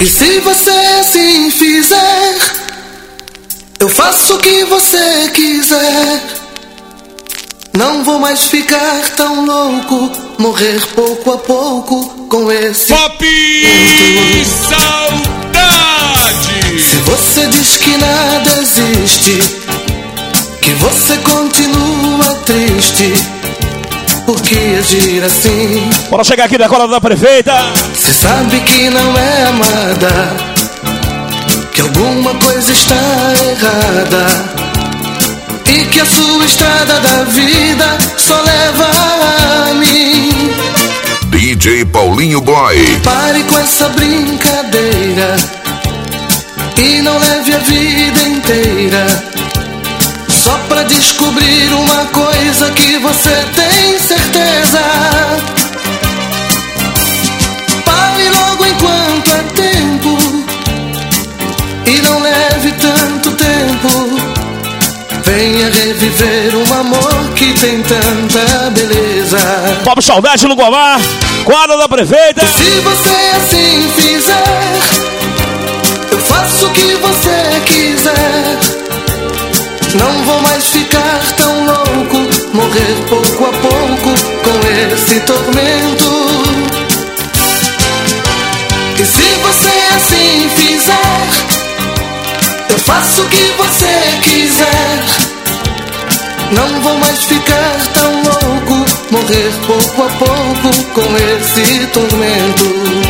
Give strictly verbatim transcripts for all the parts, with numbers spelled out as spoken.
E se você assim fizer, eu faço o que você quiser. Não vou mais ficar tão louco, morrer pouco a pouco com esse Pop Saudade. Se você diz que nada existe, que você continua triste, por que agir assim? Bora chegar aqui na cola da prefeita. Se sabe que não é amada, que alguma coisa está errada, e que a sua estrada da vida só leva a mim. D J Paulinho Boy. Pare com essa brincadeira e não leve a vida inteira só pra descobrir uma coisa que você tem certeza. Pare logo enquanto é tempo e não leve tanto tempo. Venha reviver um amor que tem tanta beleza. Pop Saudade no Guamá, quadra da prefeita. E se você assim fizer, eu faço o que você quiser. Não vou mais ficar tão louco, morrer pouco a pouco com esse tormento. E se você assim fizer, eu faço o que você quiser. Não vou mais ficar tão louco, morrer pouco a pouco com esse tormento.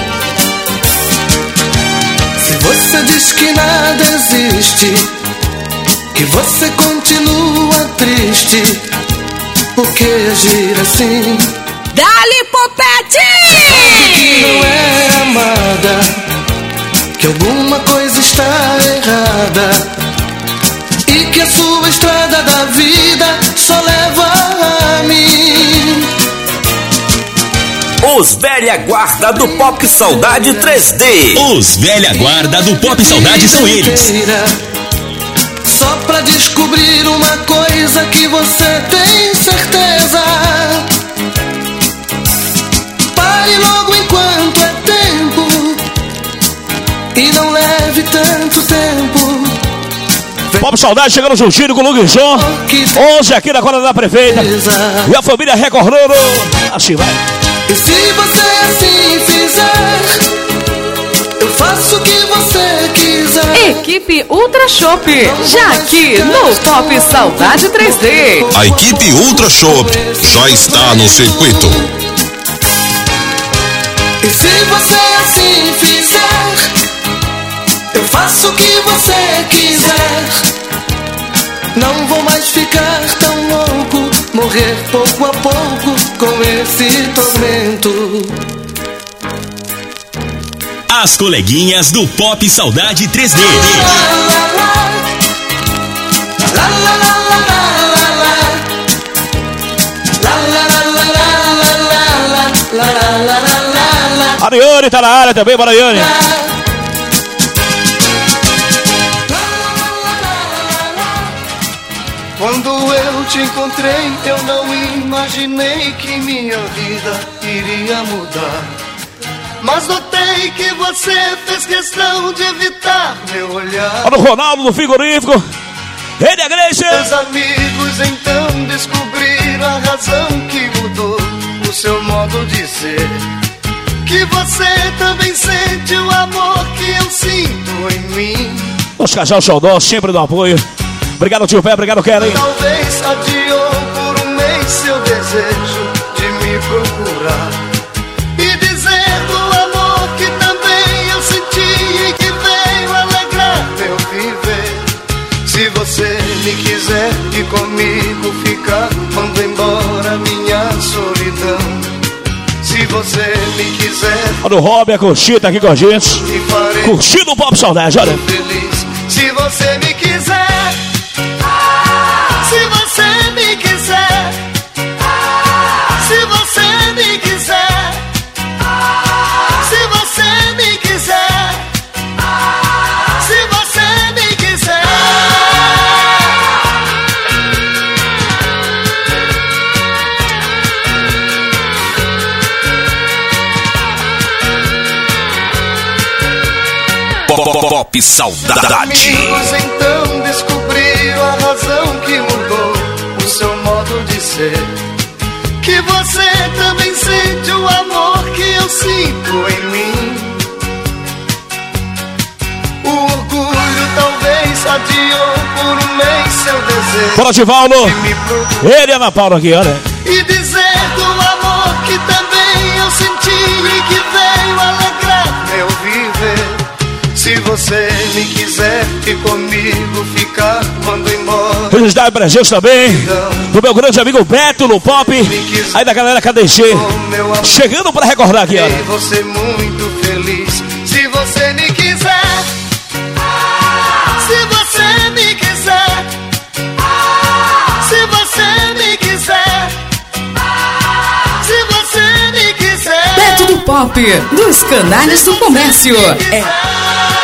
Se você diz que nada existe, que você continua triste, por que agir assim? Dali Popete! Que não é amada, que alguma coisa está errada, e que a sua estrada da vida só leva a mim. Os velha guarda do Pop Saudade três D. Os velha guarda do Pop Saudade são eles. Só pra descobrir uma coisa que você tem certeza. Pare logo enquanto é tempo e não leve tanto tempo. Pop Saudade chegando juntinho com o Lugue João. Hoje aqui na quadra da prefeita. E a família recordando. Assim vai. E se você assim fizer, eu faço o que você quiser. Equipe Ultra Shop, já aqui no Pop Saudade três D. A equipe Ultra Shop já está no circuito. E se você assim fizer, eu faço o que você quiser. Não vou mais ficar tão louco, morrer pouco a pouco com esse tormento. As coleguinhas do Pop Saudade três D. Ariane tá na área também, Ariane. Quando eu te encontrei, eu não imaginei que minha vida iria mudar. Mas notei que você fez questão de evitar meu olhar. Olha o Ronaldo do frigorífico. Ele é Gleice. Meus amigos então descobriram a razão que mudou o seu modo de ser. Que você também sente o amor que eu sinto em mim. Os casal Xodó sempre dão apoio. Obrigado, tio Pé, obrigado, Kellen. Talvez adiou por um mês seu desejo de me procurar e dizer do amor que também eu senti e que veio alegrar meu viver. Se você me quiser e comigo ficar, mando embora minha solidão. Se você me quiser, olha o Rob, a Cochita aqui com a gente. Curtindo o Pop Saudade, olha. Feliz. Se você me quiser, se você me quiser, se você me quiser, se você me quiser, se você me quiser. Pop Saudade. Amigos então descobriu a razão que mudou o seu modo de ser. Que você também sente o amor que eu sinto em mim. O orgulho talvez adiou por um mês seu desejo. Bora, Divaldo. Ele e Ana Paula aqui, olha. E dizer do amor que também eu senti e que veio alegrar meu viver. Se você me quiser e comigo ficar, mando embora. Felicidade pra gente também do meu grande amigo Beto no Pop. Aí da galera K D G chegando pra recordar aqui, olha. E você muito feliz. Se você me quiser, se você me quiser, se você me quiser, se você me quiser. Beto do Pop, dos canais do comércio. É.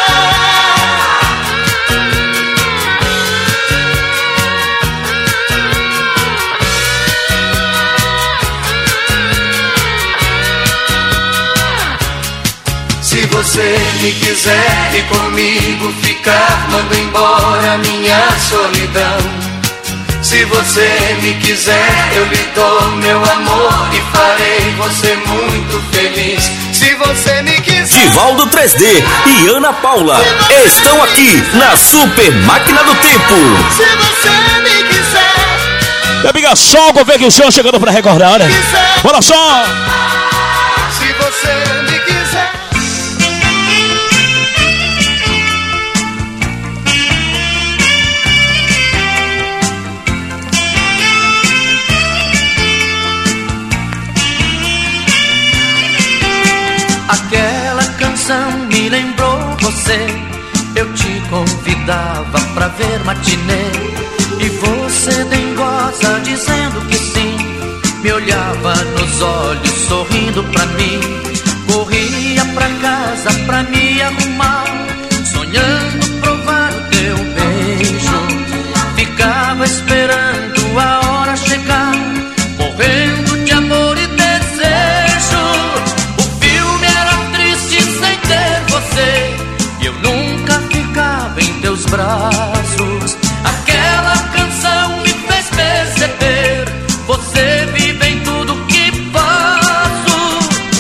Se você me quiser e comigo ficar, mando embora minha solidão. Se você me quiser, eu lhe dou meu amor e farei você muito feliz. Se você me quiser. Divaldo três D e Ana Paula estão aqui na Super Máquina do Tempo. Se você me quiser. Minha amiga Sol, Convecção chegando pra recordar, olha. Bora, Sol! Se você me quiser. Aquela canção me lembrou você. Eu te convidava pra ver matinê e você dengosa dizendo que sim. Me olhava nos olhos sorrindo pra mim. Corria pra casa pra me arrumar, sonhando provar o teu beijo. Ficava esperando a hora chegar, morrendo de amor e desejo. E eu nunca ficava em teus braços. Aquela canção me fez perceber, você vive em tudo que faço.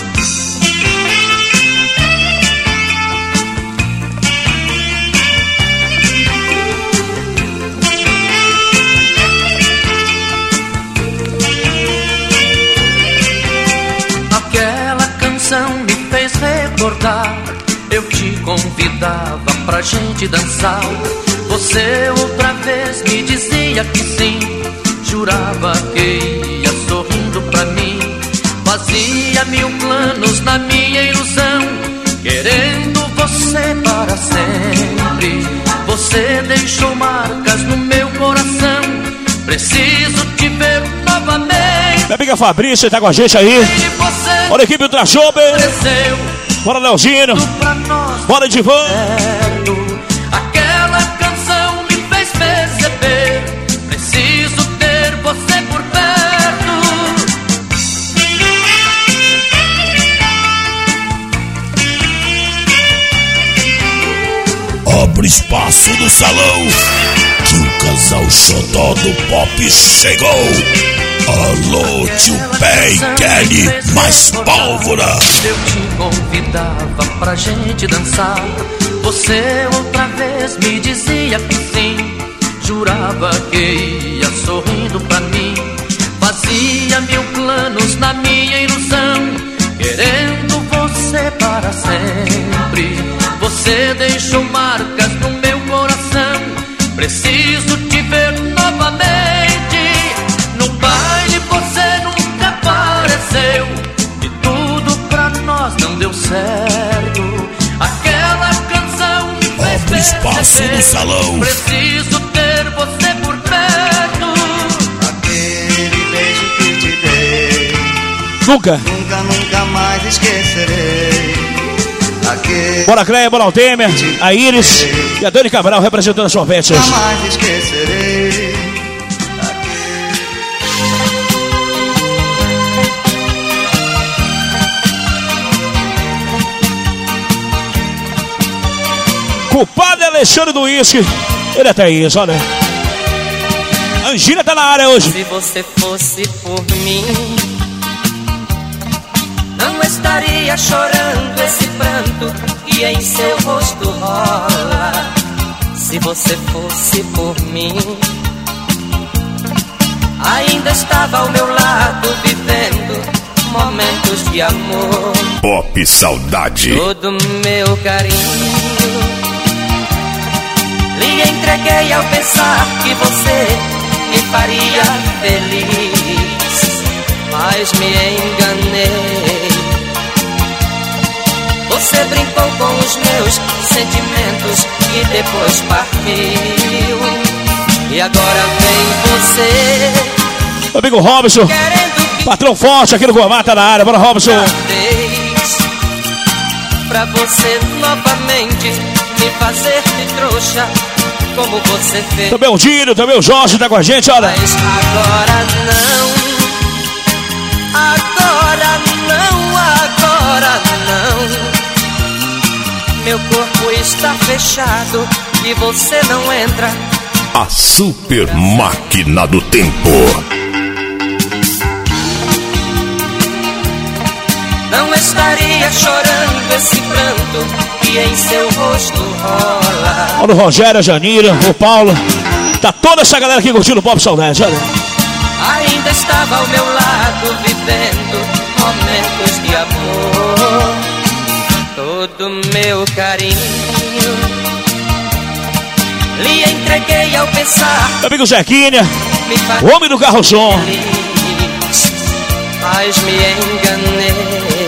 Aquela canção me fez recordar. Eu te convidava pra gente dançar. Você outra vez me dizia que sim. Jurava que ia sorrindo pra mim. Fazia mil planos na minha ilusão, querendo você para sempre. Você deixou marcas no meu coração. Preciso te ver novamente. Minha amiga Fabrícia tá com a gente aí. Bora, equipe Ultra Shopper. Bora, Leozinho. Bora, Divan. Aquela canção me fez perceber, preciso ter você por perto. Abre espaço no salão, que o casal xodó do pop chegou. Alô, tio Pé e Kelly, mais pólvora. Eu te convidava pra gente dançar. Você outra vez me dizia que sim. Jurava que ia sorrindo pra mim. Fazia mil planos na minha ilusão, querendo você para sempre. Você deixou marcas no meu coração. Preciso te ver novamente. No baile você nunca apareceu e tudo pra nós não deu certo. Aquela canção me fez Abre espaço no salão. Preciso ter você por perto. Aquele beijo que te dei, Nunca. nunca, nunca mais esquecerei. Aquele Bora, Cleia, bora, Altemer, a Iris e a Dani Cabral representando a Sorvete. nunca mais esquecerei. Culpado é Alexandre do Uísque. Ele até isso, olha. Angina tá na área hoje. Se você fosse por mim, não estaria chorando esse pranto que em seu rosto rola. Se você fosse por mim, ainda estava ao meu lado vivendo momentos de amor. Pop Saudade. Todo meu carinho lhe entreguei ao pensar que você me faria feliz, mas me enganei. Você brincou com os meus sentimentos e depois partiu. E agora vem você, meu amigo Robson, patrão forte aqui no Guamá, tá na área. Bora, Robson. Pra você novamente me fazer de trouxa, como você fez. Também o Dino, também o Jorge tá com a gente, olha. Mas agora não, agora não, agora não. Meu corpo está fechado e você não entra. A super máquina do tempo. Não estaria chorando esse pranto que em seu rosto rola. Olha o Rogério, a Janira, o Paulo. Tá toda essa galera aqui curtindo o Pop Saudade, olha. Ainda estava ao meu lado vivendo momentos de amor. Todo meu carinho lhe entreguei ao pensar. Meu amigo Zequinha, o homem do carro-som. Mas me enganei.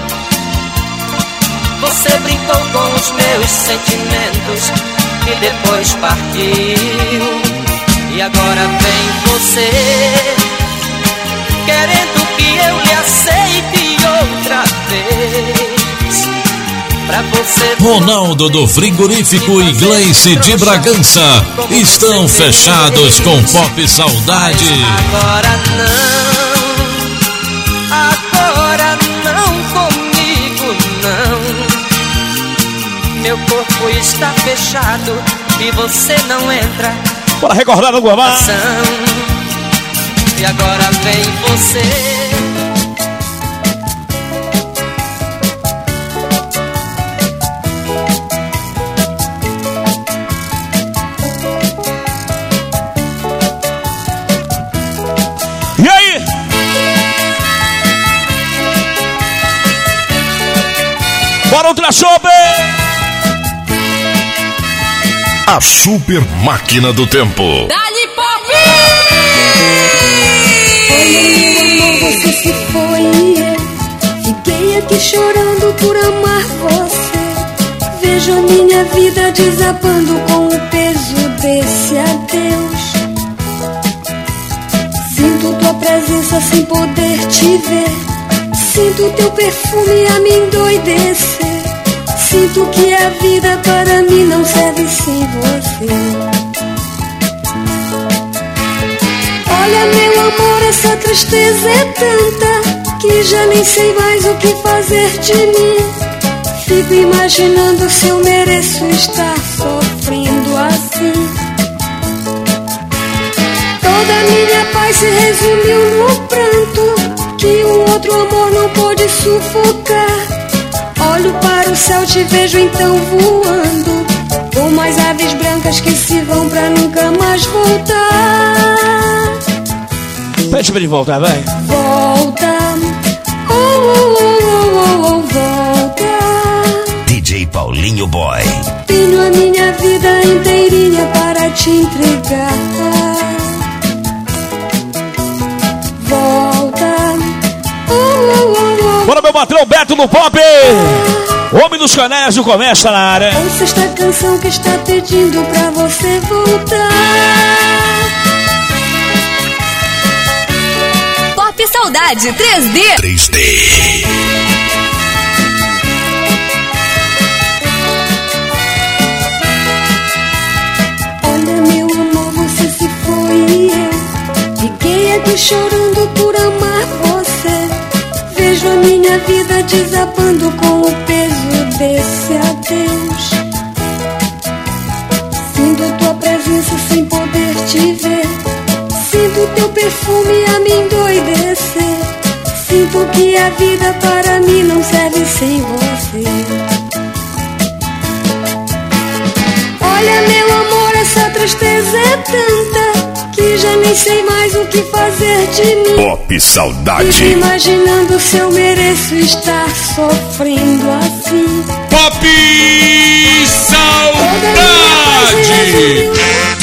Você brincou com os meus sentimentos e depois partiu. E agora vem você, querendo que eu lhe aceite outra vez. Pra você, Ronaldo do Frigorífico e Gleice de Bragança estão fechados com Pop Saudade. Agora não, agora não comigo não. Meu corpo está fechado e você não entra. Bora recordar no Guamá. E agora vem você. E aí? Bora Ultra Shop! A super máquina do tempo. Dali Pop! Olha, meu amor, você se foi e eu fiquei aqui chorando por amar você. Vejo a minha vida desabando com o peso desse adeus. Sinto tua presença sem poder te ver. Sinto teu perfume a me endoidecer. Sinto que a vida para mim não serve sem você. Olha, meu amor, essa tristeza é tanta que já nem sei mais o que fazer de mim. Fico imaginando se eu mereço estar sofrendo assim. Toda minha paz se resumiu no pranto que um outro amor não pôde sufocar. Olho para o céu, te vejo então voando, como as aves brancas que se vão pra nunca mais voltar. Pede pra ele voltar, vai. Volta, oh, oh, oh, oh, oh, volta. D J Paulinho Boy. Tenho a minha vida inteirinha para te entregar. Bora, meu patrão Beto no Pop! Homem dos canéis do comércio na área. Ouça esta canção que está pedindo pra você voltar. Pop Saudade três D. três D. Olha, meu amor, você se foi e eu fiquei aqui chorando por amar você. Vejo a minha vida desabando com o peso desse adeus. perfume a me endoidecer. Sinto que a vida para mim não serve sem você. Olha, meu amor, essa tristeza é tanta que já nem sei mais o que fazer de mim. Pop Saudade. Fico imaginando se eu mereço estar sofrendo assim. Pop Saudade.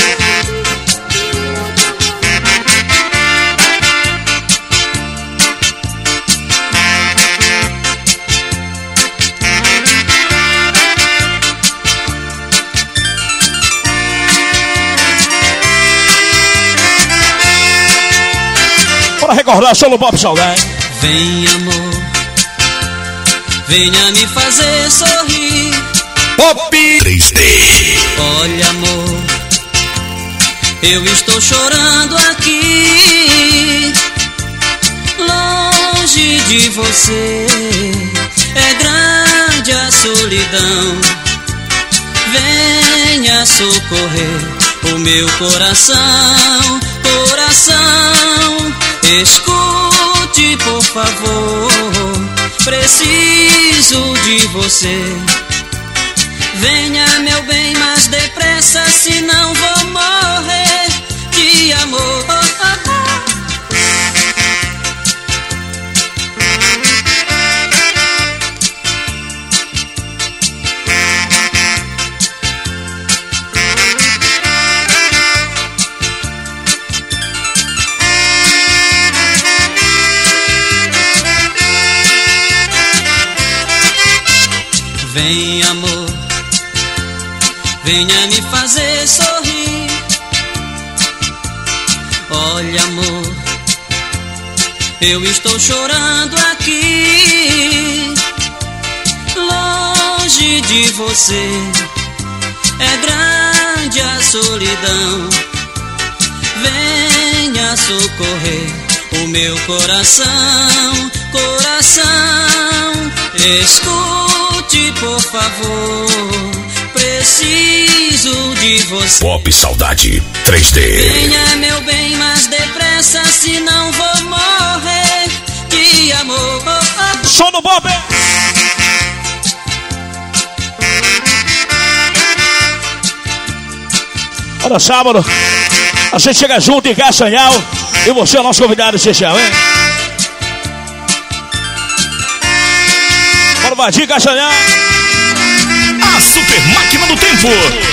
Recordar só no Pop Saudade. Vem, amor, venha me fazer sorrir. Pop três D. Olha, amor, eu estou chorando aqui, longe de você. É grande a solidão. Venha socorrer o meu coração, coração. Escute, por favor, preciso de você. Venha, meu bem, mais depressa, senão vou morrer de amor. Vem, amor, venha me fazer sorrir. Olha, amor, eu estou chorando aqui, longe de você. É grande a solidão. Venha socorrer o meu coração, coração. Escute, por favor, preciso de você. Pop Saudade três D. Venha, meu bem, mais depressa, senão vou morrer de amor. Som do Bob. Olha, sábado a gente chega junto em Castanhal e você é o nosso convidado especial, hein? Bora, Vadir, Castanhal. A Super Máquina do Tempo.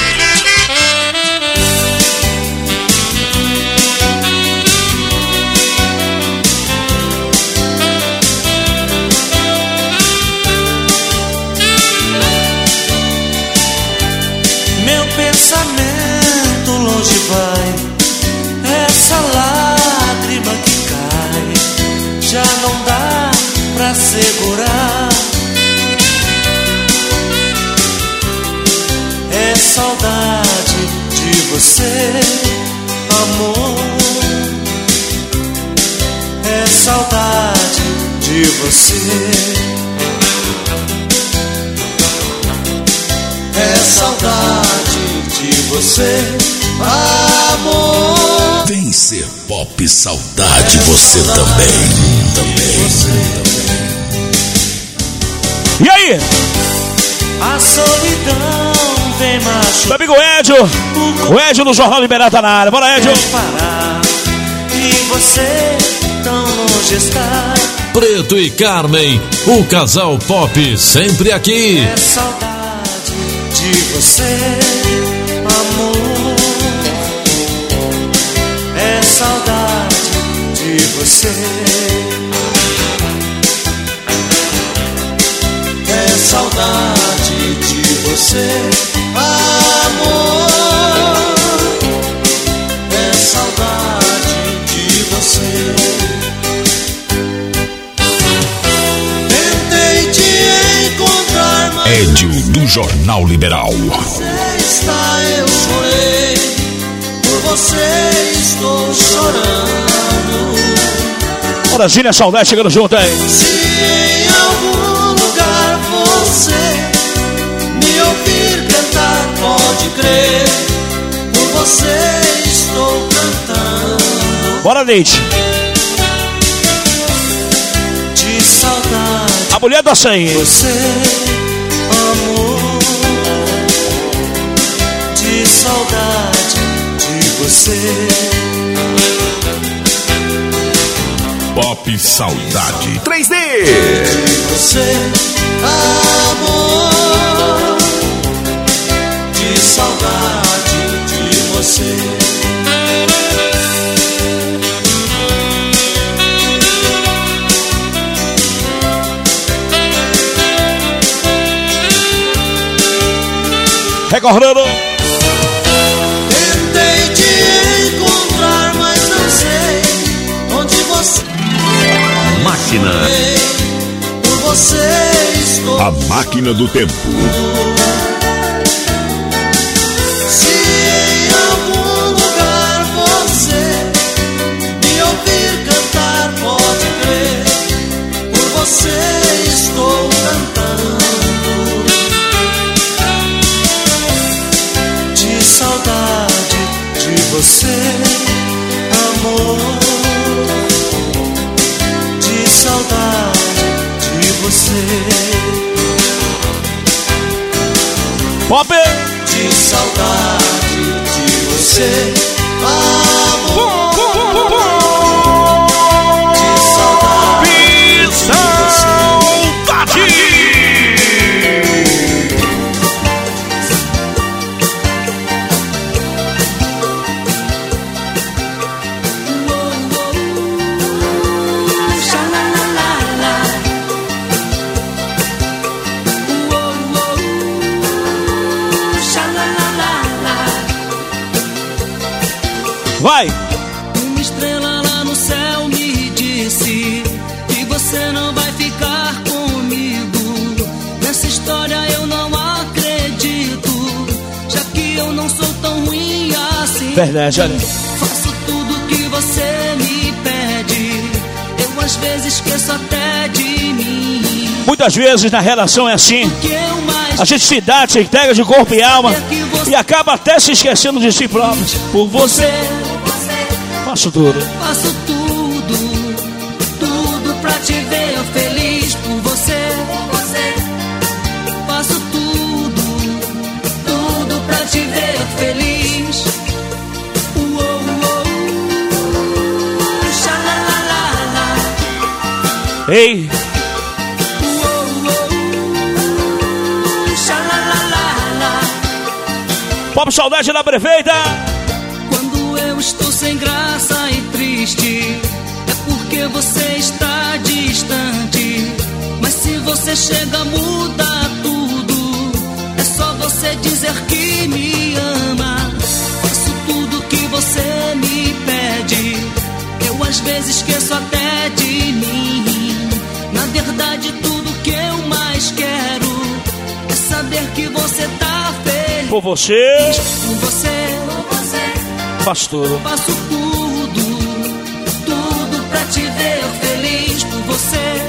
Meu pensamento longe vai, essa lágrima que cai, já não dá pra segurar. É saudade de você, amor. É saudade de você. É saudade de você, amor. Vem ser Pop Saudade, você também. Também. E aí? A solidão vem machucar. Meu amigo Edio, o Edio no Jornal Liberal tá na área. Bora, Edio. Parar, e você tão longe está. Preto e Carmen, o casal pop sempre aqui. É saudade de você, amor. É saudade de você. É saudade de você, amor. É saudade de você. Tentei te encontrar, mas Edio do Jornal Liberal. você está, eu chorei. Por você estou chorando. Bora, Gínia, saudade chegando junto aí. Se em algum lugar você me ouvir cantar, pode crer, por você estou cantando. Bora, Bora, Leite. De saudade. A mulher do açaí. Você, amor. De saudade de você. Pop Saudade três D. De você, amor. De saudade de você. Recordando. Tentei te encontrar, mas não sei onde você. Máquina. Por você estou. A máquina do tempo. Se em algum lugar você me ouvir cantar, pode crer. Por você estou cantando. De saudade de você, amor. De saudade de você. Pop! De saudade de você, amor. De saudade de você. Vai! Uma estrela lá no céu me disse que você não vai ficar comigo. Nessa história eu não acredito, já que eu não sou tão ruim assim. Verdade, olha. Faço tudo que você me pede, eu às vezes esqueço até de mim. Muitas vezes na relação é assim. A gente se dá, se entrega de corpo e alma e acaba até se esquecendo de si próprio. Por você, faço tudo. Faço tudo, tudo pra te ver feliz. Por você, faço tudo, tudo pra te ver feliz. Uou, uou, xalalalala. Ei! Pop Saudade da Prefeita. Quando eu estou sem graça e triste, é porque você está distante. Mas se você chega, muda tudo. É só você dizer que me ama. Faço tudo que você me pede, eu às vezes esqueço até de mim. Na verdade, tudo que eu mais quero é saber que você tá feliz. Por você, por você, faço tudo. Faço tudo, tudo pra te ver feliz. Por você,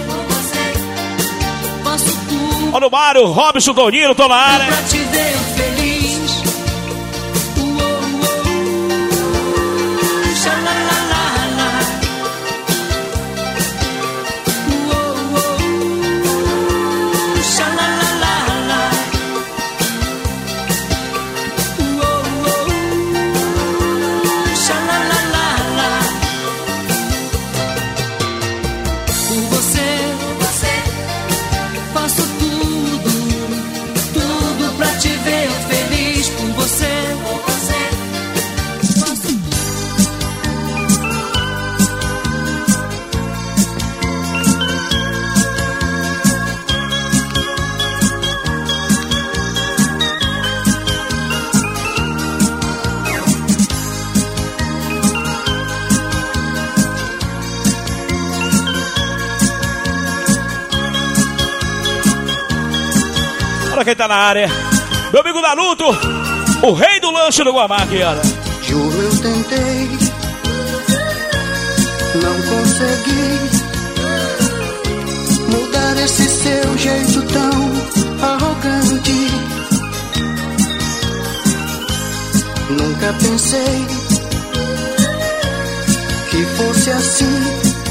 faço tudo. Olha o Mário, Robson, Toninho, tô na área. Pra te ver feliz. Uou, uou, xalalalala. Uou, uou, xalalalala. Olha quem tá na área. Meu amigo Naruto, o rei do lanche do Guamá aqui, olha. Juro, eu tentei, não consegui mudar esse seu jeito tão arrogante. Nunca pensei que fosse assim,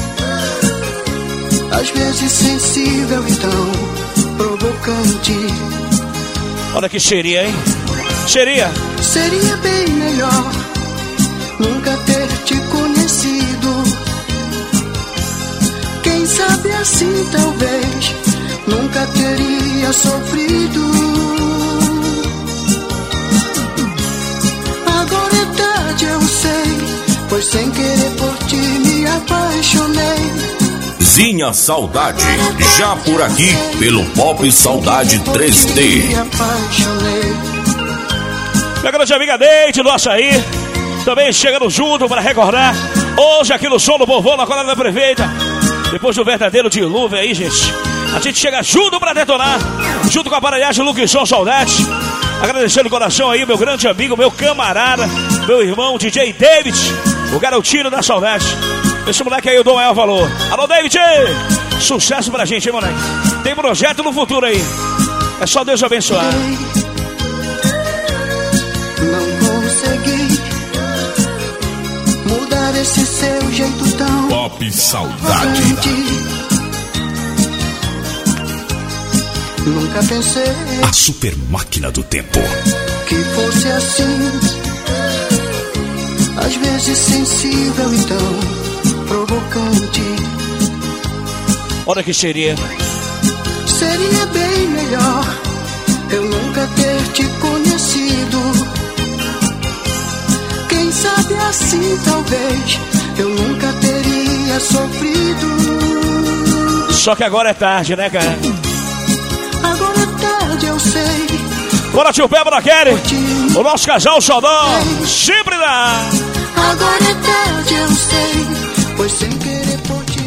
às vezes sensível e tão provocante. Olha que seria, hein? Seria. Seria bem melhor nunca ter te conhecido. Quem sabe assim talvez nunca teria sofrido. Agora é tarde, eu sei, pois sem querer por ti me apaixonei. Zinha Saudade, já por aqui pelo Pop Saudade três D. Minha grande amiga Neide do Açaí, também chegando junto para recordar. Hoje aqui no som do Povão, na colada da Prefeita. Depois do verdadeiro dilúvio aí, gente, a gente chega junto para detonar, junto com a aparelhagem Luke Som Saudade. Agradecendo o coração aí, meu grande amigo, meu camarada, meu irmão D J David, o garotinho da saudade. Esse moleque aí eu dou o maior valor. Alô, David! Sucesso pra gente, hein, moleque? Tem projeto no futuro aí. É só Deus abençoar. Não consegui mudar esse seu jeito tão Pop Saudade. Nunca pensei a super máquina do tempo que fosse assim, às vezes sensível e tão provocante. Olha que seria. Seria bem melhor eu nunca ter te conhecido. Quem sabe assim talvez eu nunca teria sofrido. Só que agora é tarde, né, cara? Agora é tarde, eu sei. Bora, tio Pé, bora, Kelly. O nosso casal xodó sempre dá. Agora é tarde, eu sei, pois sem querer por ti.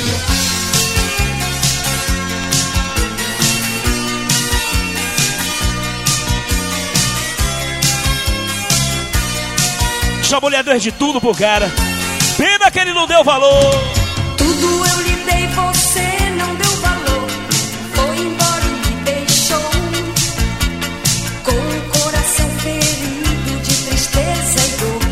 Essa mulher deu de tudo pro cara. Pena que ele não deu valor. Tudo eu lhe dei, você não deu valor. Foi embora e me deixou com o coração ferido de tristeza e dor.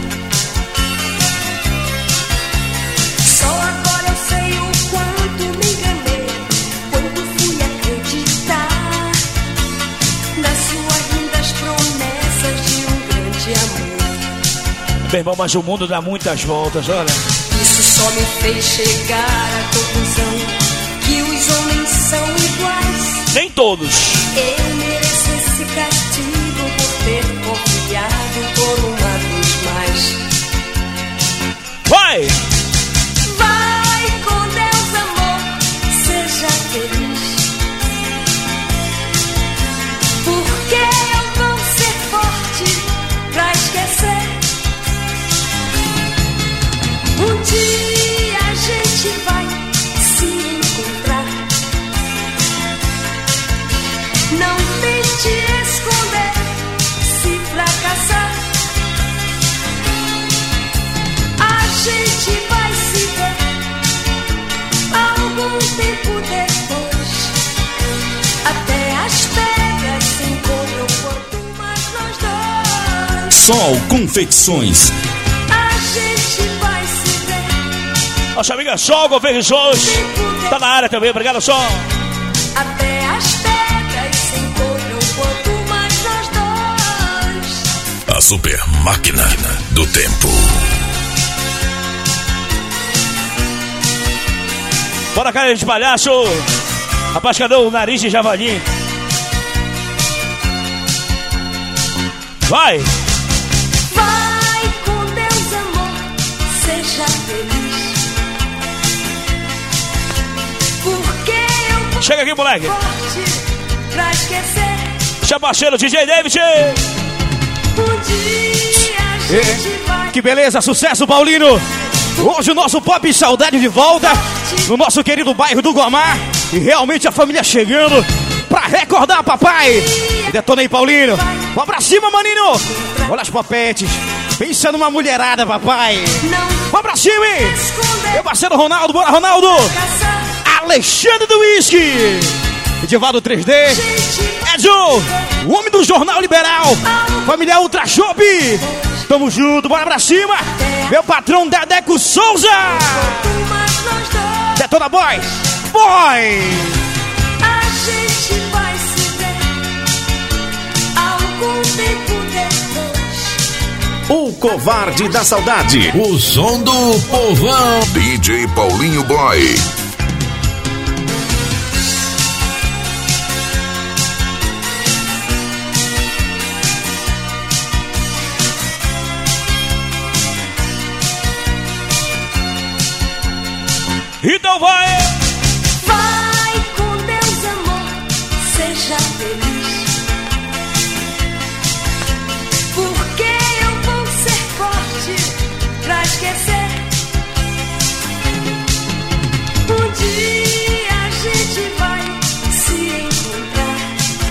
Só agora eu sei o quanto me enganei quando fui acreditar nas suas lindas promessas de um grande amor. Meu irmão, mas o mundo dá muitas voltas, olha. Isso só me fez chegar à conclusão que os homens são iguais. Nem todos. Eu mereço esse castigo por ter confiado por uma vez mais. Vai! Vai com Deus, amor, seja feliz. Porque eu vou ser forte pra esquecer. Um dia a gente vai se encontrar. Não tente esconder se fracassar. A gente vai se ver algum tempo depois. Até as pedras se encontram quanto mais nós dois. Sol Confecções. A gente vai se nossa amiga Sol Confecções tá na área também, obrigado, Sol. Até as pedras se encolham quanto mais nós dois. A super máquina do tempo. Bora, cara de palhaço. Rapaz, cadê o nariz de javali? Vai! Vai com Deus, amor, seja feliz. Chega aqui, moleque. Pra esquecer. Seu parceiro D J David. Um dia a gente vai. Que beleza, sucesso, Paulino. Hoje o nosso Pop Saudade de volta no nosso querido bairro do Guamá. E realmente a família chegando pra recordar, papai. Detona aí, Paulino. Vamos pra cima, maninho. Olha as popetes. Pensa numa mulherada, papai. Vamos pra cima, hein? Meu parceiro Ronaldo, bora, Ronaldo. Alexandre do Whisky, Edivaldo três D, Edson, o homem do Jornal Liberal, família Ultra Shop, Tamo junto, bora pra cima. Meu patrão Dedeco Souza. Detona Boys. Boy. A gente vai se ver algum tempo depois. O Covarde da Saudade. O som do povão. D J Paulinho Boy. Então vai! Vai com Deus, amor, seja feliz. Porque eu vou ser forte pra esquecer. Um dia a gente vai se encontrar.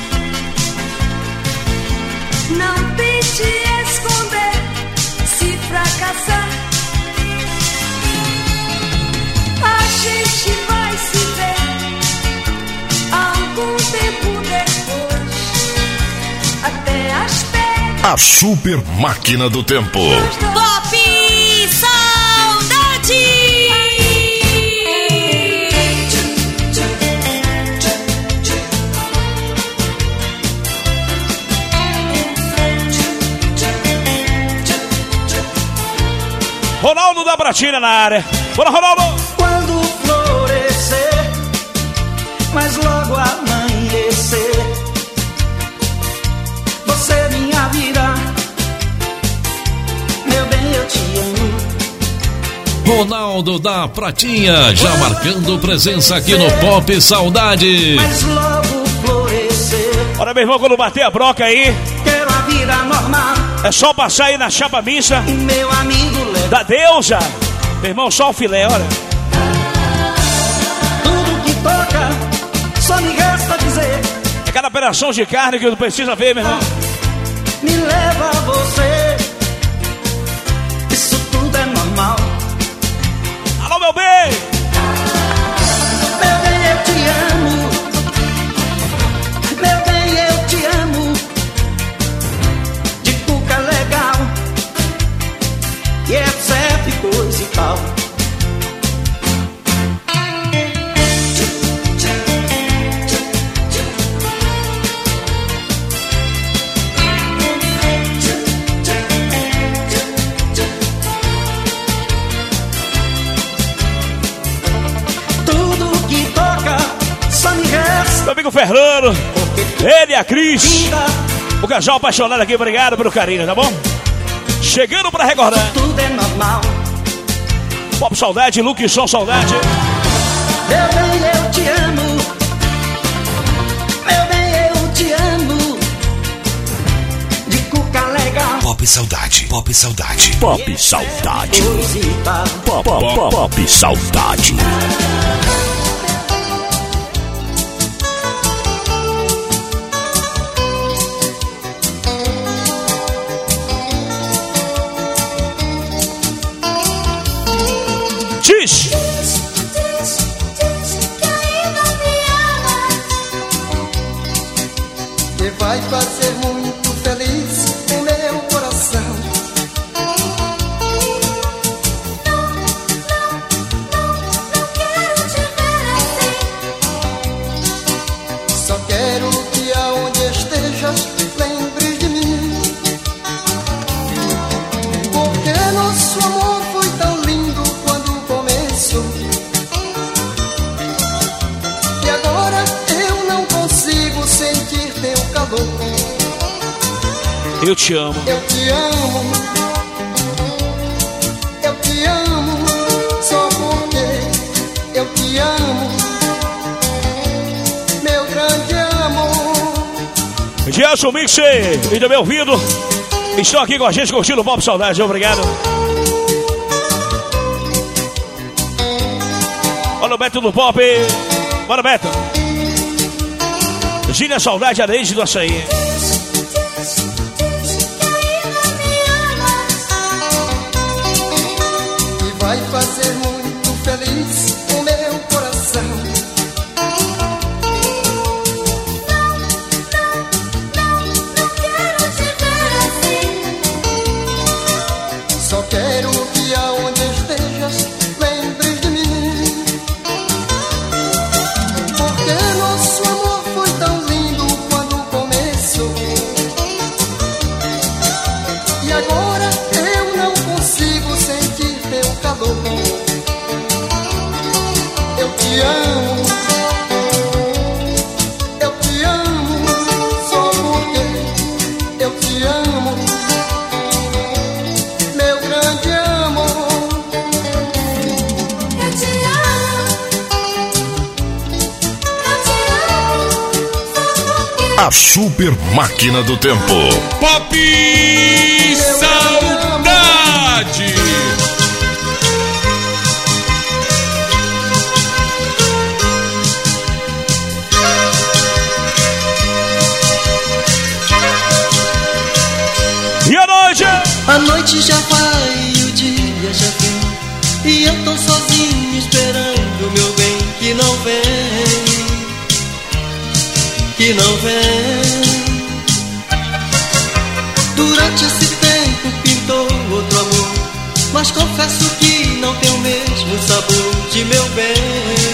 Não tente esconder se fracassar. A gente vai se ver algum tempo depois. Até as pedras. A super máquina do tempo. Pop Saudade. Ronaldo da Pratina na área. Bora, Ronaldo! Quando florescer, mas logo amanhecer, você é minha vida, meu bem, eu te amo. Ronaldo da Pratinha, já marcando presença aqui no Pop Saudade. Mas logo florescer, Olha, meu irmão, quando bater a broca aí, quero a vida normal. é só passar aí na chapa missa E meu amigo leva da deusa. Meu irmão, só o filé, olha. tudo que toca, só me resta dizer. É cada operação de carne que não precisa ver, meu irmão. Me leva a você, isso tudo é normal. Alô, meu bem! Meu bem, eu te amo. Meu bem, eu te amo. De cuca legal, e é certo e coisa e tal. Tudo que toca, só me resta. Meu amigo Fernando, ele e a Cris, o casal apaixonado aqui, obrigado pelo carinho, tá bom? Chegando pra recordar. Tudo é normal. Pop Saudade, Luke Som Saudade. Meu bem, eu te amo. Meu bem, eu te amo. De cuca legal. Pop Saudade, Pop Saudade, Pop Saudade. Coisa e tal. Pop, pop, pop Saudade. Diz! Que vai fazer muito feliz o meu coração. Só quero que aonde estejas lembre de mim. Porque nosso amor foi tão lindo quando começou. E agora eu não consigo sentir teu calor. Eu te amo. Eu te amo. Eu te amo. Só porque eu te amo. Meu grande amor. Gelson Mixer e também ouvido. Estão aqui com a gente curtindo o Pop Saudade, obrigado. Olha o Beto do Pop. Bora, Beto. Gília Saudade, Areide do Açaí. E vai fazer muito feliz o meu coração. E agora eu não consigo sentir teu calor. Eu te amo, eu te amo, só porque eu te amo, meu grande amor. Eu te amo, eu te amo, só porque A super máquina do tempo. Pop Saudade. E a noite? A noite já vai e o dia já vem, e eu tô sozinho esperando, meu bem, que não vem, que não vem. Durante esse tempo pintou outro amor, mas confesso que não tem o mesmo sabor de meu bem,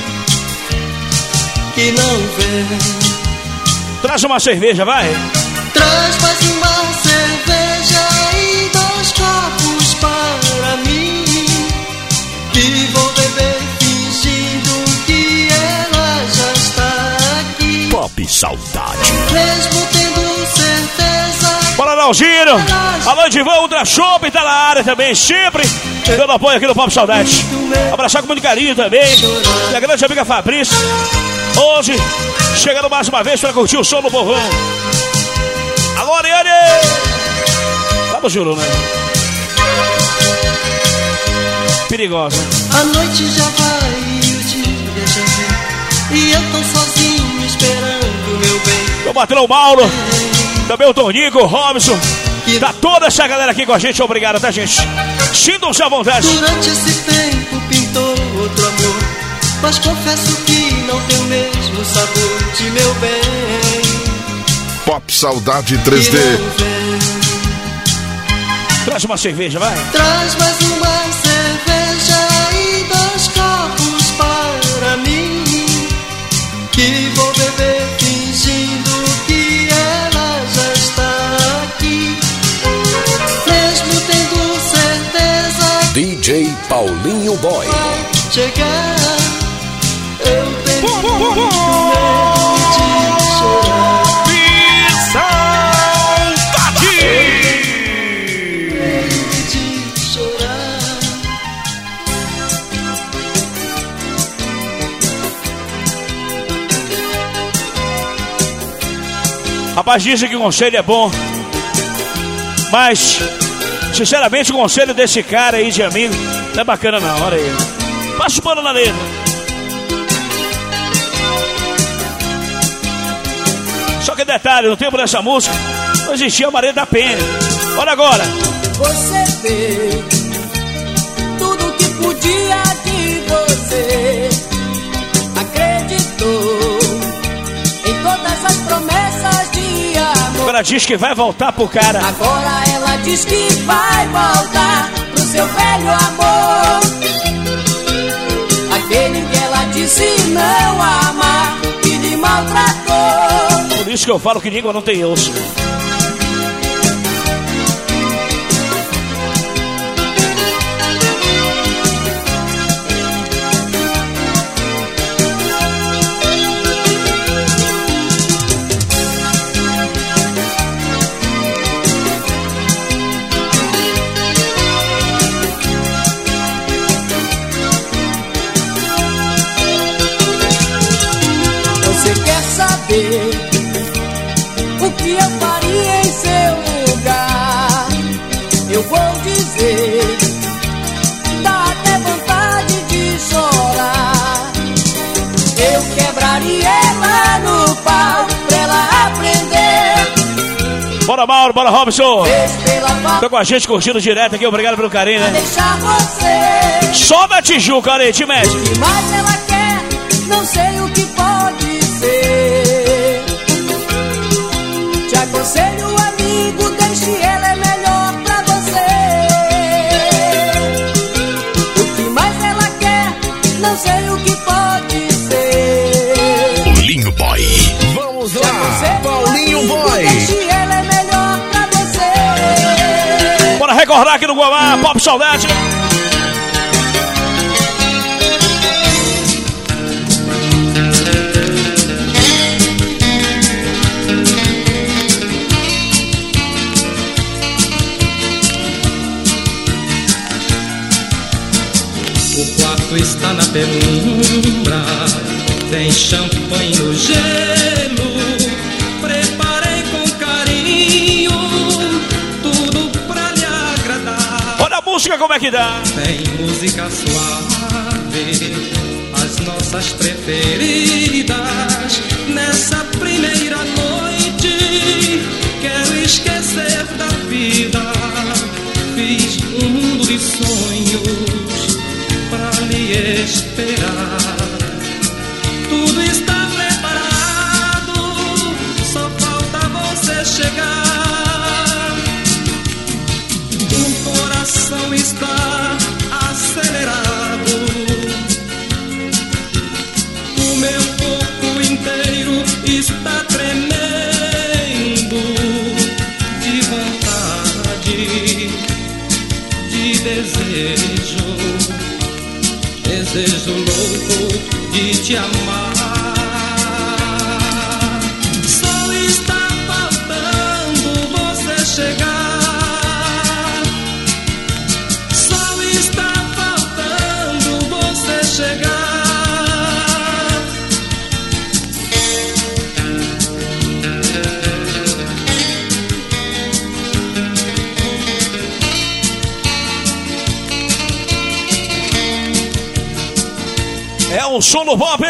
que não vem. Traz uma cerveja, vai. Traz mais uma cerveja e dois copos para mim, que vou beber fingindo que ela já está aqui. Pop Saudade. Mesmo tendo certeza. Bora dar o giro. Alô, Divan, Ultra Shopping tá na área também, sempre dando apoio aqui no Pop Saudade. Abraçar com muito carinho também minha grande amiga Fabrício. Hoje, chegando mais uma vez para curtir o som do povão. Alô, Ariane! Tá no juro, né? Perigosa. A noite já vai e o dia já vem, e eu tô sozinho esperando, meu bem. Meu patrão Mauro, também o Tornico, o Robson. Tá toda essa galera aqui com a gente, obrigado, tá, gente? Sintam-se à vontade. Durante esse tempo pintou outro amor, mas confesso que não tem o mesmo sabor de meu bem. Pop Saudade três D. Traz uma cerveja, vai. Traz mais uma cerveja e dois copos para mim, que vou beber fingindo que ela já está aqui. Mesmo tendo certeza D J Paulinho Boy. chegar, eu tenho Bom, bom, bom, bom. medo de chorar. Rapaz, dizem que o conselho é bom, mas sinceramente o conselho desse cara aí de amigo não é bacana não, olha aí. Passa o pano na letra. Só que detalhe, no tempo dessa música não existia a Maria da Penha. Olha agora. Você fez tudo que podia de você, acreditou em todas as promessas de amor. Agora diz que vai voltar pro cara. Agora ela diz que vai voltar pro seu velho amor, aquele que ela disse não amar, que lhe maltratou. Por isso que eu falo que língua não tem osso. O que eu faria em seu lugar? Eu vou dizer, dá até vontade de chorar. Eu quebraria ela no pau pra ela aprender. Bora, Mauro, bora, Robson. Tô com a gente curtindo direto aqui, obrigado pelo carinho, né? Deixar você. Só da Tijuca, olha aí, te mete. O que mais ela quer, não sei o que pode ser. Te aconselho, amigo, deixe ela, é melhor pra você. O que mais ela quer, não sei o que pode ser. Paulinho Boy. Vamos lá, Paulinho Boy. Deixe ela, é melhor pra você. recordar aqui no Guamá, Pop Saudade. O quarto está na penumbra, tem champanhe no gelo. Preparei com carinho tudo pra lhe agradar. Olha a música como é que dá. Tem música suave, as nossas preferidas. Nessa primeira noite quero esquecer da vida. Fiz um mundo de sonhos pra lhe esperar. Tudo está preparado, só falta você chegar. O coração está acelerado, o meu corpo inteiro está tremendo de vontade, de desejo. Desejo louco de te amar. Só está faltando você chegar. Só está faltando você chegar. É o som do Pop.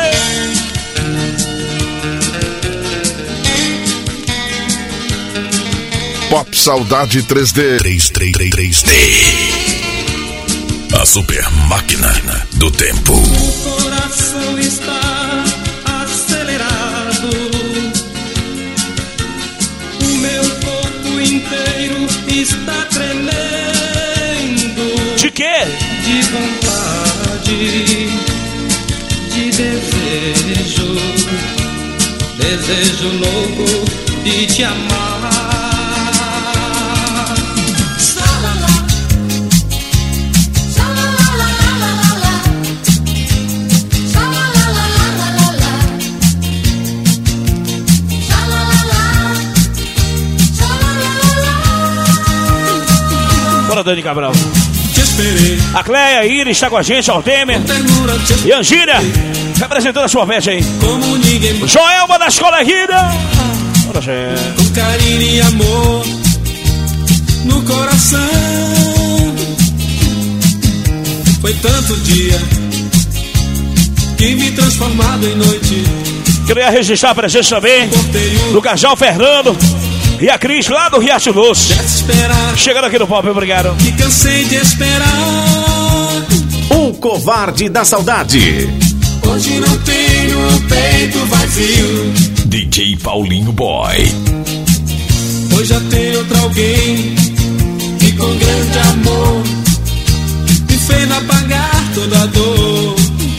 Pop Saudade três D. três D. A super máquina do tempo. O coração está acelerado, o meu corpo inteiro está tremendo. De quê? De vontade, de desejo, desejo louco de te amar. Bora, Dani Cabral. Te esperei. A Cleia, a Iris está com a gente, o Altemer e a Angília, representando a sua veste aí. Como ninguém. Joelma das coleguinhas. Bora, gente. Com carinho e amor no coração. Foi tanto dia que me transformado em noite. Queria registrar a presença também do Cajal Fernando e a Cris lá do Riacho Doce. Chegando aqui no Pop, obrigado. Que cansei de esperar. O covarde da saudade. Hoje não tenho o peito vazio. D J Paulinho Boy. Hoje já tem outro alguém que com grande amor me fez apagar toda a dor.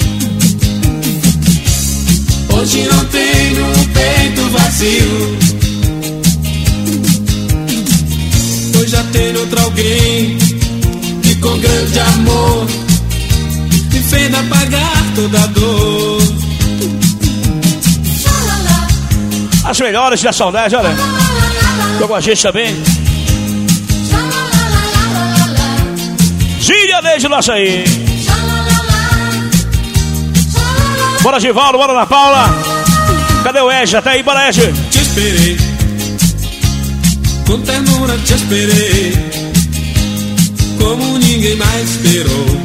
Hoje não tenho o peito vazio. Hoje já tem outro alguém que com grande amor me fez apagar toda a dor. As melhores da saudade, olha. Tô com a gente também. Gíria desde nossa aí. Bora, Givaldo, bora, Ana Paula. Cadê o Ed? Até aí, bora, Ed. Te esperei, com ternura te esperei, como ninguém mais esperou.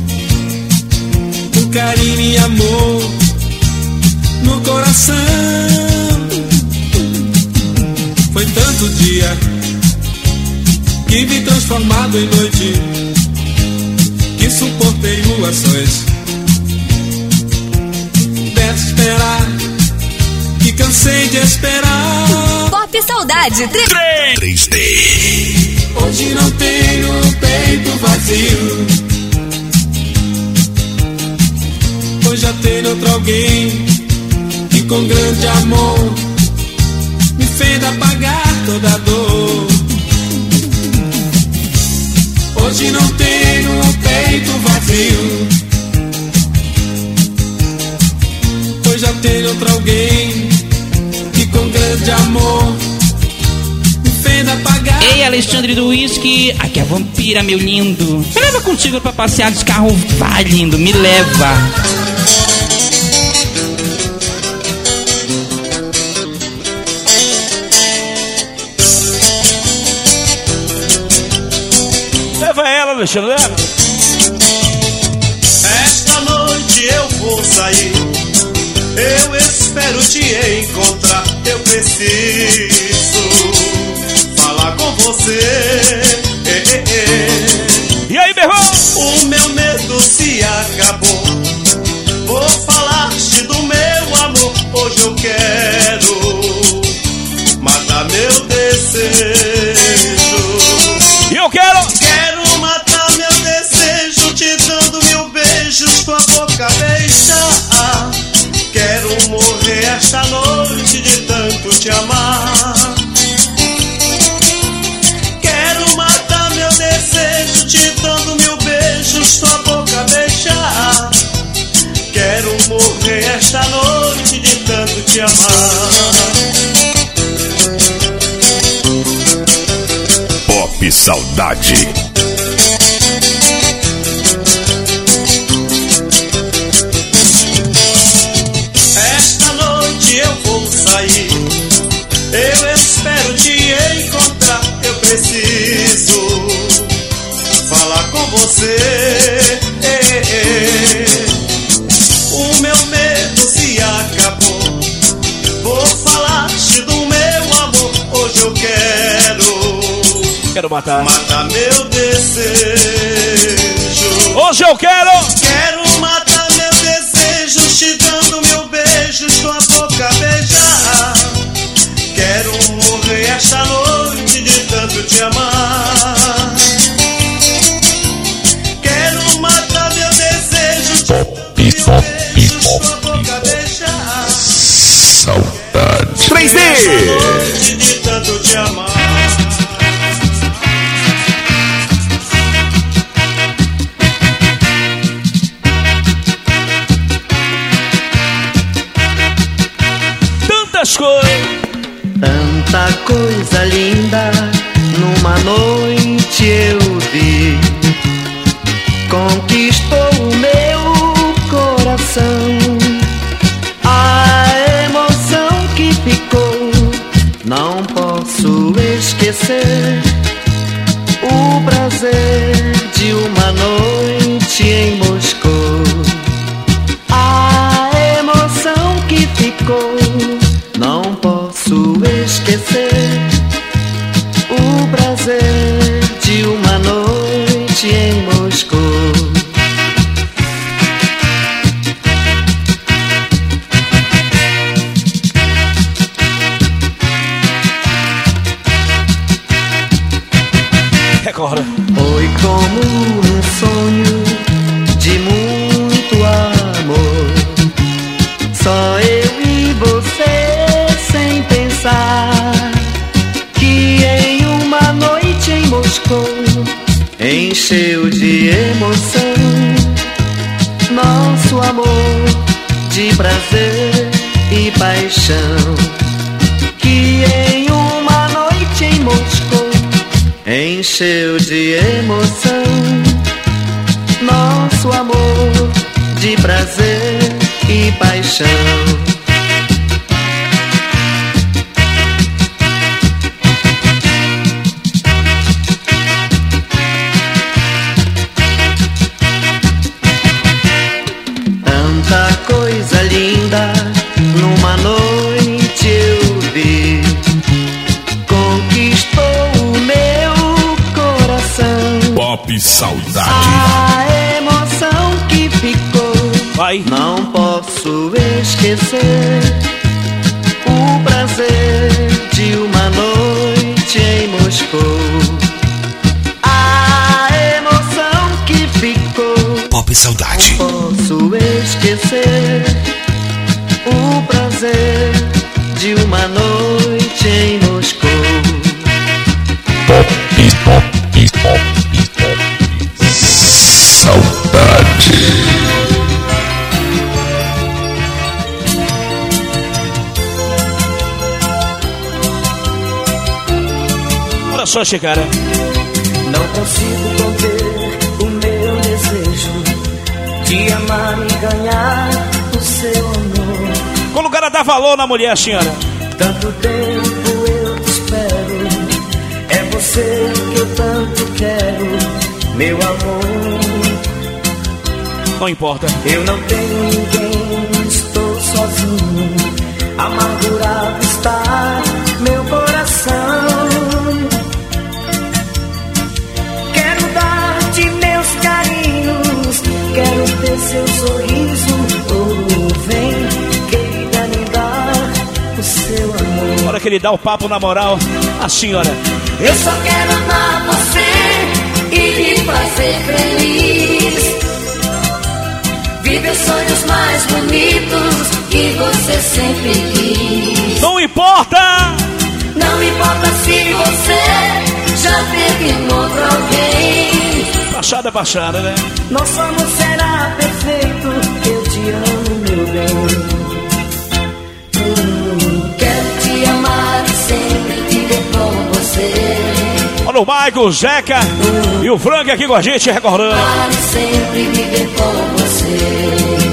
Com carinho e amor no coração. Foi tanto dia que me transformado em noite, que suportei ruações. Deve esperar, que cansei de esperar. Pop Saudade três D. Hoje não tenho o peito vazio. Hoje já tem outro alguém que com grande amor me fez apagar toda a dor. outro alguém que com grande amor me fez apagar. Ei, Alexandre do Whisky, aqui é a vampira, meu lindo. Me leva contigo pra passear de carro, vai, lindo, me leva. Leva ela, Alexandre, leva. Esta noite eu vou sair, eu espero te encontrar. Eu preciso falar com você. Eh, eh, eh. E aí, meu irmão? O meu medo se acabou. Vou falar-te do meu amor. Hoje eu quero matar meu desejo. E eu quero Quero matar meu desejo, te dando mil beijos, tua boca beijar. Quero morrer esta noite de tanto te amar. Quero matar meu desejo, te dando mil beijos, tua boca beijar. Quero morrer esta noite de tanto te amar. Pop Saudade. Esta noite eu vou sair, eu espero te encontrar. Eu preciso falar com você. Eh, eh. O meu medo se acabou. Vou falar-te do meu amor. Hoje eu quero Quero matar matar meu desejo. Hoje eu quero Quero matar meu desejo, te dando mil beijos, tua boca beijar. Quero morrer esta noite de tanto te amar. Quero matar meu desejo, te dando mil beijos, tua boca beijar. Saudade. três D. Esta noite de tanto te amar. Tanta coisa linda numa noite eu vi, conquistou o meu coração. A emoção que ficou não posso esquecer. O prazer de uma noite em Moscou. A emoção que ficou não posso esquecer. O prazer de uma noite em Moscou. Recorda. Foi como um sonho de muito amor. Só eu e você, sem pensar, que em uma noite em Moscou encheu de emoção nosso amor de prazer e paixão. Que em uma noite em Moscou encheu de emoção nosso amor de prazer e paixão. Tanta coisa linda numa noite eu vi, conquistou o meu coração. Pop Saudade. A emoção que ficou Vai. não posso esquecer. O prazer de uma noite em Moscou. A emoção que ficou Pop Saudade. não posso esquecer. O prazer de uma noite em Moscou. Pop, pop, pop, pop. Saudade. só esse cara. Não consigo conter o meu desejo de amar e ganhar o seu amor. Quando o cara dá valor na mulher, senhora. Tanto tempo eu te espero, é você que eu tanto quero, meu amor. Não importa. Eu não tenho ninguém, estou sozinho, amargurado está meu coração. Quero dar-te meus carinhos, quero ter seu sorriso. Oh, vem, queira me dar o seu amor. Hora que ele dá o papo na moral, a senhora. Eu só quero amar você e me fazer feliz, viver sonhos mais bonitos que você sempre quis. Não importa! Não importa se você já teve um outro alguém. Baixada é baixada, né? Nosso amor será perfeito, eu te amo, meu bem. Hum, quero te amar e sempre viver com você. Olha o Michael, o Zeca hum. e o Frank aqui com a gente, recordando. Amar e sempre viver com você.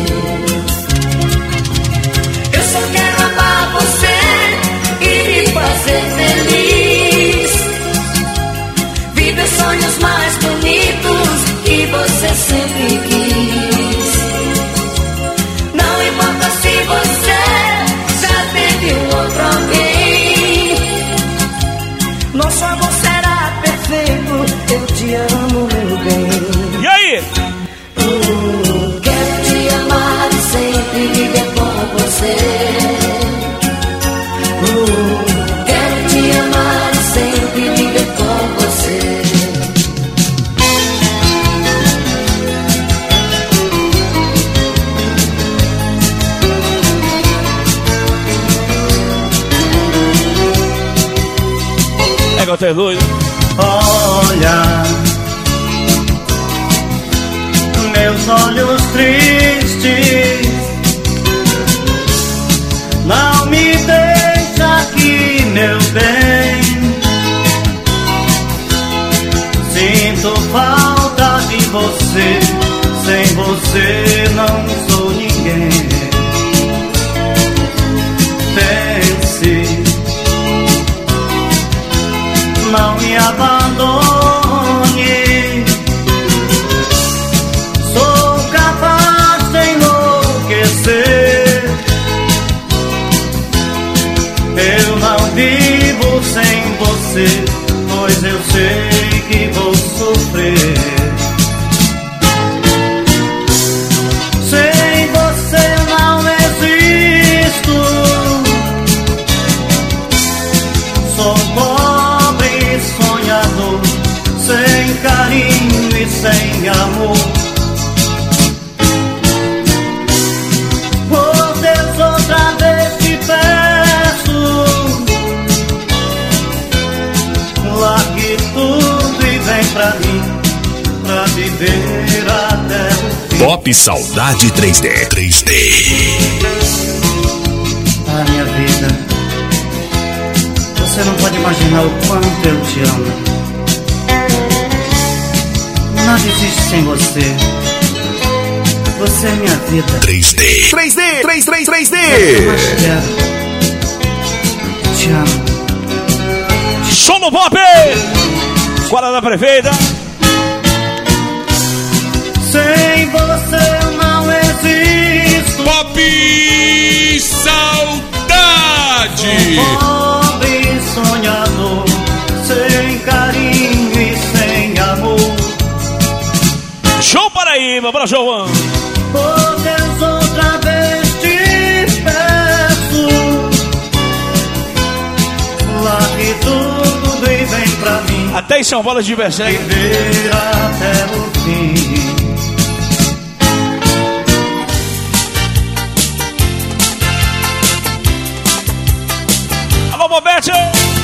Eu só quero amar você e me fazer feliz, viver sonhos mais bonitos que você sempre quis. Não importa se você já teve um outro alguém, nosso amor será perfeito, eu te amo, meu bem. E aí? Hum, quero te amar e sempre viver com você. Hum, quero te amar e sempre viver com você. É que eu tenho doido. Olha, meus olhos tristes, não me deixa aqui, meu bem. Sinto falta de você, sem você não sou ninguém. Pense, não me abandone, sou capaz de enlouquecer. Eu não vivo sem você, pois eu sei que vou sofrer. Sem você não existo, sou pobre sonhador, sem carinho e sem amor. Por Deus, outra vez te peço, largue tudo e vem pra mim, pra viver até o fim. Pop Saudade três D. três D. Ah, minha vida, você não pode imaginar o quanto eu te amo. Nada existe sem você. Você é minha vida. três D. três D. três três três D. Eu mais quero. Te amo. Som no Pop! Escola da Prefeita. Sem você eu não existo. Pop Saudade. Pobre sonhador, sem carinho e sem amor. Show Paraíba, bora João. Por Deus, outra vez te peço, largue tudo e vem pra mim. Até em São Paulo de Bersegue. Viver até o fim. Alô, Bobete!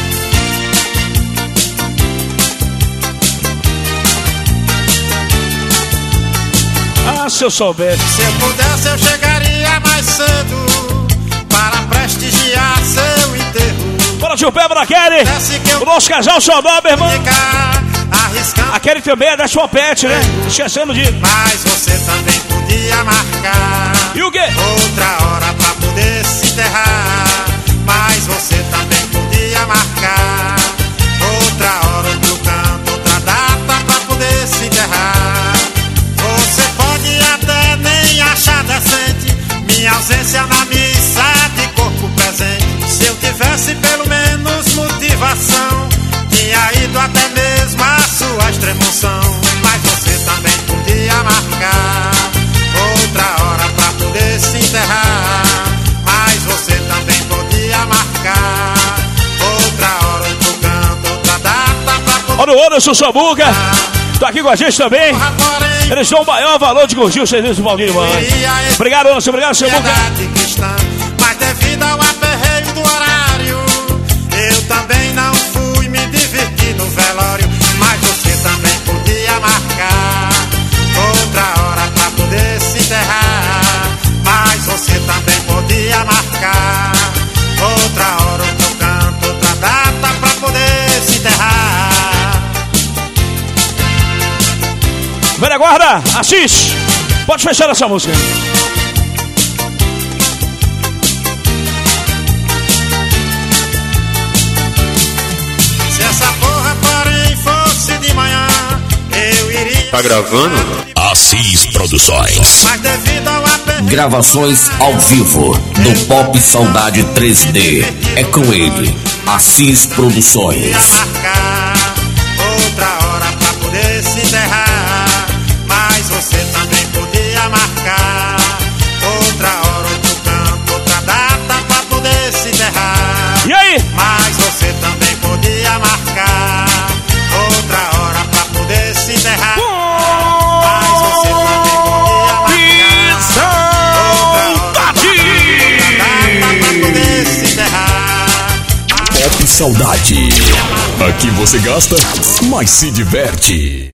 Ah, se eu soubesse. Se eu pudesse, eu chegaria mais cedo para prestigiar seu enterro. Bora de pé pra Kelly. O nosso casal xodó, meu irmão. A Kelly também é da sua pet, né? Esquecendo de... Mas você também podia marcar. E o quê? Outra hora pra poder se enterrar. Mas você também podia marcar. Outra hora, outro canto, outra data pra poder se enterrar. Você pode até nem achar decente minha ausência na missa de corpo presente. Se eu tivesse pelo menos motivação, tinha ido até mesmo a sua extremoção. Mas você também podia marcar outra hora pra poder se enterrar. Mas você também podia marcar outra hora, outro canto, outra data pra poder... Olha o Anderson Sabuca, tá aqui com a gente também. Eles dão o maior valor de curtir o serviço do Valdir, mano. Obrigado, Anderson, obrigado, Sabuca. Mas devido ao aperreio do horário, eu também não fui me divertir no velório. Mas você também podia marcar outra hora pra poder se enterrar. Mas você também podia marcar outra hora, outro canto, outra data pra poder se enterrar. Velha guarda, Assis, pode fechar essa música. Se essa porra, porém, fosse de manhã, eu iria... Tá gravando? Assis Produções. Mas devido ao aperreio... Gravações ao vivo do Pop Saudade três D. É com ele, Assis Produções. Marcar outra hora pra poder se enterrar. Mas você também podia marcar outra hora, outro canto, outra data pra poder se enterrar. E aí? Mas você também podia marcar outra hora pra poder se enterrar. Mas você também podia marcar outra hora, outra data pra poder se enterrar. Pop Saudade. Aqui você gasta, mas se diverte.